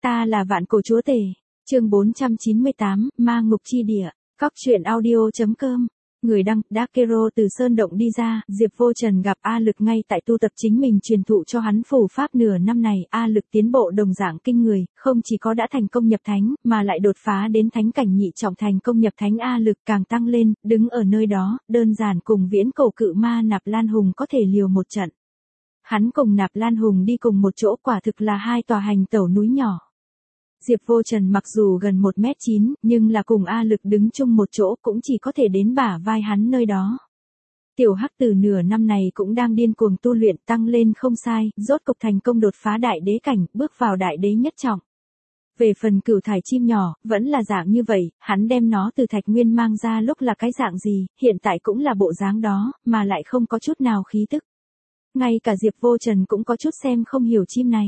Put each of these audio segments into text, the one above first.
Ta là vạn cổ chúa tể. Chương 498, Ma Ngục Chi Địa. Cóc truyện audio.com. Người đăng, Dakero từ sơn động đi ra, Diệp Vô Trần gặp A Lực ngay tại tu tập chính mình truyền thụ cho hắn phù pháp nửa năm này, A Lực tiến bộ đồng dạng kinh người, không chỉ có đã thành công nhập thánh, mà lại đột phá đến thánh cảnh nhị trọng thành công nhập thánh. A Lực càng tăng lên, đứng ở nơi đó, đơn giản cùng viễn cổ cự ma Nạp Lan Hùng có thể liều một trận. Hắn cùng Nạp Lan Hùng đi cùng một chỗ, quả thực là hai tòa hành tẩu núi nhỏ. Diệp Vô Trần mặc dù gần 1m9, nhưng là cùng A Lực đứng chung một chỗ cũng chỉ có thể đến bả vai hắn nơi đó. Tiểu Hắc từ nửa năm này cũng đang điên cuồng tu luyện, tăng lên không sai, rốt cục thành công đột phá đại đế cảnh, bước vào đại đế nhất trọng. Về phần Cửu Thải chim nhỏ, vẫn là dạng như vậy, hắn đem nó từ Thạch Nguyên mang ra lúc là cái dạng gì, hiện tại cũng là bộ dáng đó, mà lại không có chút nào khí tức. Ngay cả Diệp Vô Trần cũng có chút xem không hiểu chim này.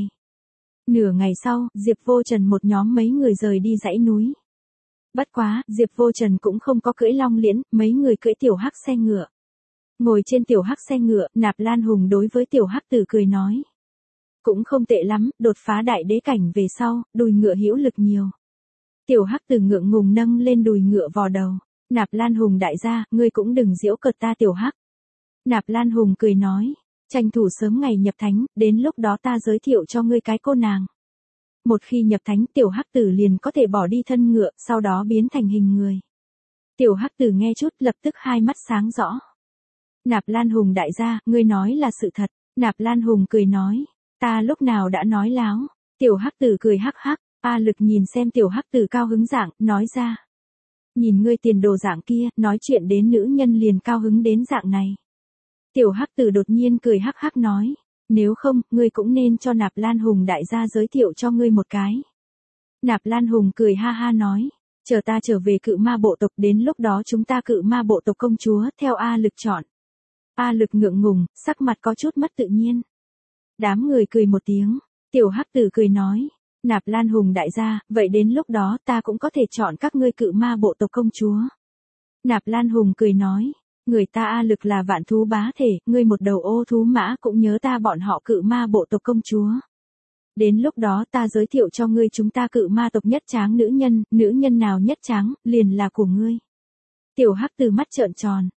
Nửa ngày sau, Diệp Vô Trần một nhóm mấy người rời đi dãy núi. Bất quá, Diệp Vô Trần cũng không có cưỡi long liễn, mấy người cưỡi tiểu hắc xe ngựa. Ngồi trên tiểu hắc xe ngựa, Nạp Lan Hùng đối với tiểu hắc tử cười nói. Cũng không tệ lắm, đột phá đại đế cảnh về sau, đùi ngựa hữu lực nhiều. Tiểu hắc tử ngượng ngùng nâng lên đùi ngựa vò đầu. Nạp Lan Hùng đại gia, ngươi cũng đừng giễu cợt ta tiểu hắc. Nạp Lan Hùng cười nói. Tranh thủ sớm ngày nhập thánh, đến lúc đó ta giới thiệu cho ngươi cái cô nàng. Một khi nhập thánh, tiểu hắc tử liền có thể bỏ đi thân ngựa, sau đó biến thành hình người. Tiểu hắc tử nghe chút, lập tức hai mắt sáng rõ. Nạp Lan Hùng đại gia, ngươi nói là sự thật. Nạp Lan Hùng cười nói, ta lúc nào đã nói láo. Tiểu hắc tử cười hắc hắc. A Lực nhìn xem tiểu hắc tử cao hứng dạng, nói ra. Nhìn ngươi tiền đồ dạng kia, nói chuyện đến nữ nhân liền cao hứng đến dạng này. Tiểu hắc tử đột nhiên cười hắc hắc nói, nếu không, ngươi cũng nên cho Nạp Lan Hùng đại gia giới thiệu cho ngươi một cái. Nạp Lan Hùng cười ha ha nói, chờ ta trở về cự ma bộ tộc, đến lúc đó chúng ta cự ma bộ tộc công chúa, theo A Lực chọn. A Lực ngượng ngùng, sắc mặt có chút mất tự nhiên. Đám người cười một tiếng, tiểu hắc tử cười nói, Nạp Lan Hùng đại gia, vậy đến lúc đó ta cũng có thể chọn các ngươi cự ma bộ tộc công chúa. Nạp Lan Hùng cười nói, người ta A Lực là vạn thú bá thể, ngươi một đầu ô thú mã cũng nhớ ta bọn họ cự ma bộ tộc công chúa. Đến lúc đó ta giới thiệu cho ngươi chúng ta cự ma tộc nhất tráng nữ nhân nào nhất tráng, liền là của ngươi. Tiểu hắc tử mắt trợn tròn,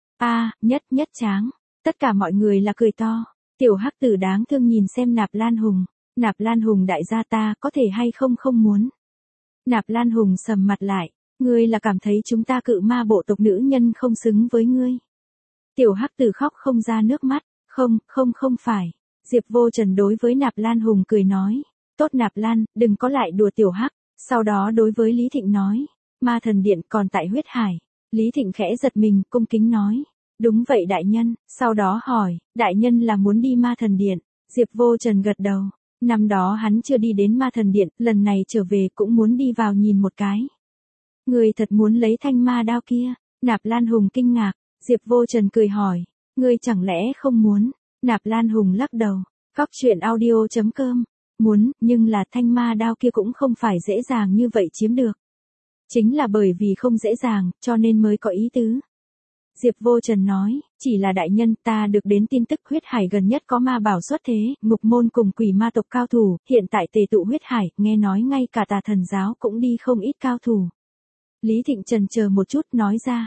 nhất tráng. Tất cả mọi người là cười to. Tiểu hắc tử đáng thương nhìn xem Nạp Lan Hùng. Nạp Lan Hùng đại gia ta có thể hay không không muốn. Nạp Lan Hùng sầm mặt lại, ngươi là cảm thấy chúng ta cự ma bộ tộc nữ nhân không xứng với ngươi. Tiểu hắc tử khóc không ra nước mắt, không phải. Diệp Vô Trần đối với Nạp Lan Hùng cười nói, tốt Nạp Lan, đừng có lại đùa tiểu hắc. Sau đó đối với Lý Thịnh nói, ma thần điện còn tại huyết hải. Lý Thịnh khẽ giật mình, cung kính nói, đúng vậy đại nhân. Sau đó hỏi, đại nhân là muốn đi ma thần điện. Diệp Vô Trần gật đầu, năm đó hắn chưa đi đến ma thần điện, lần này trở về cũng muốn đi vào nhìn một cái. Người thật muốn lấy thanh ma đao kia. Nạp Lan Hùng kinh ngạc. Diệp Vô Trần cười hỏi, ngươi chẳng lẽ không muốn? Nạp Lan Hùng lắc đầu, cóc truyện audio.com, muốn, nhưng là thanh ma đao kia cũng không phải dễ dàng như vậy chiếm được. Chính là bởi vì không dễ dàng, cho nên mới có ý tứ. Diệp Vô Trần nói, chỉ là đại nhân, ta được đến tin tức huyết hải gần nhất có ma bảo xuất thế, ngục môn cùng quỷ ma tộc cao thủ, hiện tại tề tụ huyết hải, nghe nói ngay cả Tà Thần giáo cũng đi không ít cao thủ. Lý Thịnh chần chờ một chút nói ra.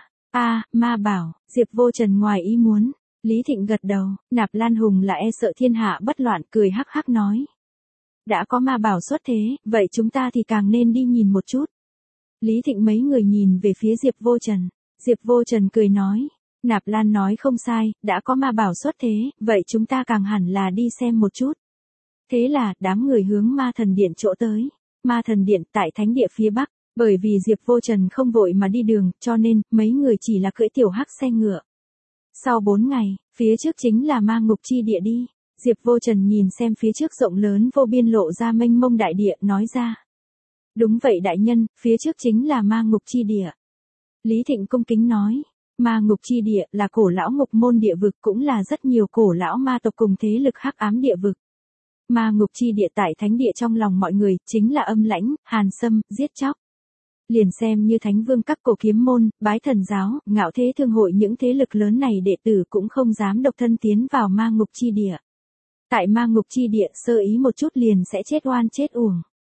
Ma bảo. Diệp Vô Trần ngoài ý muốn. Lý Thịnh gật đầu, Nạp Lan Hùng là e sợ thiên hạ bất loạn, cười hắc hắc nói. Đã có ma bảo xuất thế, vậy chúng ta thì càng nên đi nhìn một chút. Lý Thịnh mấy người nhìn về phía Diệp Vô Trần. Diệp Vô Trần cười nói, Nạp Lan nói không sai, đã có ma bảo xuất thế, vậy chúng ta càng hẳn là đi xem một chút. Thế là, đám người hướng ma thần điện chỗ tới. Ma thần điện tại thánh địa phía bắc. Bởi vì Diệp Vô Trần không vội mà đi đường, cho nên, mấy người chỉ là cưỡi tiểu hắc xe ngựa. Sau 4 ngày, phía trước chính là ma ngục chi địa đi. Diệp Vô Trần nhìn xem phía trước rộng lớn vô biên lộ ra mênh mông đại địa, nói ra. Đúng vậy đại nhân, phía trước chính là ma ngục chi địa. Lý Thịnh cung kính nói, ma ngục chi địa là cổ lão ngục môn địa vực, cũng là rất nhiều cổ lão ma tộc cùng thế lực hắc ám địa vực. Ma ngục chi địa tại thánh địa trong lòng mọi người, chính là âm lãnh, hàn xâm, giết chóc. Liền xem như Thánh Vương các cổ kiếm môn, Bái Thần giáo, Ngạo Thế Thương hội, những thế lực lớn này đệ tử cũng không dám độc thân tiến vào ma ngục chi địa. Tại ma ngục chi địa sơ ý một chút liền sẽ chết oan chết uổng.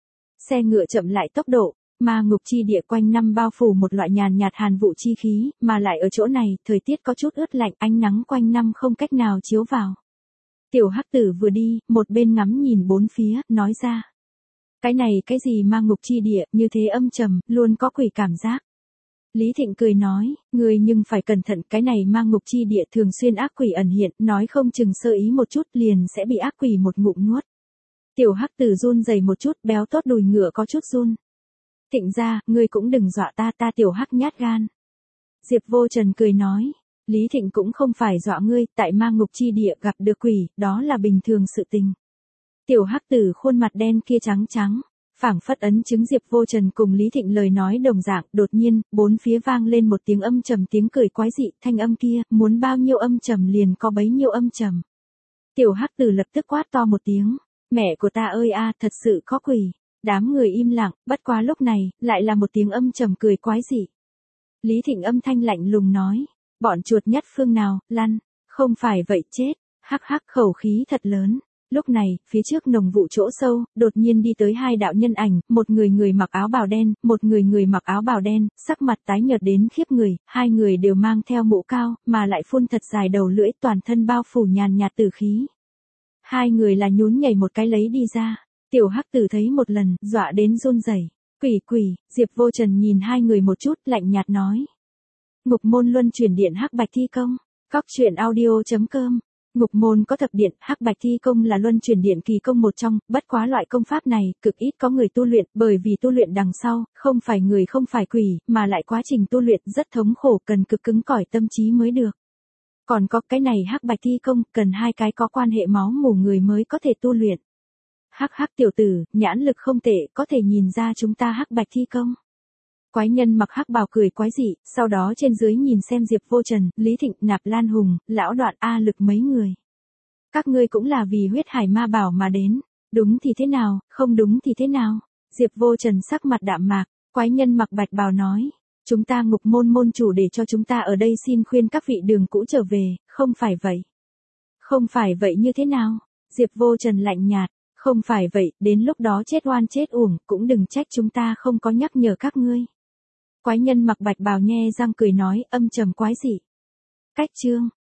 Xe ngựa chậm lại tốc độ, ma ngục chi địa quanh năm bao phủ một loại nhàn nhạt hàn vụ chi khí, mà lại ở chỗ này, thời tiết có chút ướt lạnh, ánh nắng quanh năm không cách nào chiếu vào. Tiểu hắc tử vừa đi, một bên ngắm nhìn bốn phía, nói ra. Cái này cái gì ma ngục chi địa, như thế âm trầm, luôn có quỷ cảm giác. Lý Thịnh cười nói, người nhưng phải cẩn thận, cái này ma ngục chi địa thường xuyên ác quỷ ẩn hiện, nói không chừng sơ ý một chút liền sẽ bị ác quỷ một ngụm nuốt. Tiểu hắc tử run rẩy một chút, béo tốt đùi ngựa có chút run. Thịnh ra, ngươi cũng đừng dọa ta, ta tiểu hắc nhát gan. Diệp Vô Trần cười nói, Lý Thịnh cũng không phải dọa ngươi, tại ma ngục chi địa gặp được quỷ, đó là bình thường sự tình. Tiểu hắc tử khuôn mặt đen kia trắng trắng, phảng phất ấn chứng Diệp Vô Trần cùng Lý Thịnh lời nói đồng dạng, đột nhiên, bốn phía vang lên một tiếng âm trầm, tiếng cười quái dị, thanh âm kia, muốn bao nhiêu âm trầm liền có bấy nhiêu âm trầm. Tiểu hắc tử lập tức quát to một tiếng, mẹ của ta ơi a, thật sự có quỷ. Đám người im lặng, bất quá lúc này, lại là một tiếng âm trầm cười quái dị. Lý Thịnh âm thanh lạnh lùng nói, bọn chuột nhất phương nào, lăn, không phải vậy chết, hắc hắc khẩu khí thật lớn. Lúc này, phía trước nồng vụ chỗ sâu, đột nhiên đi tới hai đạo nhân ảnh, một người mặc áo bào đen, một người mặc áo bào đen, sắc mặt tái nhợt đến khiếp người, hai người đều mang theo mũ cao, mà lại phun thật dài đầu lưỡi, toàn thân bao phủ nhàn nhạt tử khí. Hai người là nhún nhảy một cái lấy đi ra. Tiểu hắc tử thấy một lần, dọa đến run rẩy. Quỷ, Diệp Vô Trần nhìn hai người một chút, lạnh nhạt nói. Ngục môn luân chuyển điện hắc bạch thi công. Cóc truyện audio.com. Ngục môn có thập điện, hắc bạch thi công là luân chuyển điện kỳ công một trong, bất quá loại công pháp này, cực ít có người tu luyện, bởi vì tu luyện đằng sau, không phải người không phải quỷ, mà lại quá trình tu luyện rất thống khổ, cần cực cứng cỏi tâm trí mới được. Còn có cái này hắc bạch thi công, cần hai cái có quan hệ máu mủ người mới có thể tu luyện. Hắc hắc tiểu tử, nhãn lực không tệ, có thể nhìn ra chúng ta hắc bạch thi công. Quái nhân mặc hắc bào cười quái dị, sau đó trên dưới nhìn xem Diệp Vô Trần, Lý Thịnh, Nạp Lan Hùng, Lão Đoạn A Lực mấy người. Các ngươi cũng là vì huyết hải ma bảo mà đến, đúng thì thế nào, không đúng thì thế nào? Diệp Vô Trần sắc mặt đạm mạc, quái nhân mặc bạch bào nói, chúng ta ngục môn môn chủ để cho chúng ta ở đây xin khuyên các vị đường cũ trở về, không phải vậy. Không phải vậy như thế nào? Diệp Vô Trần lạnh nhạt. Không phải vậy, đến lúc đó chết oan chết uổng, cũng đừng trách chúng ta không có nhắc nhở các ngươi. Quái nhân mặc bạch bào nhe răng cười nói, âm trầm quái dị. Cách chương.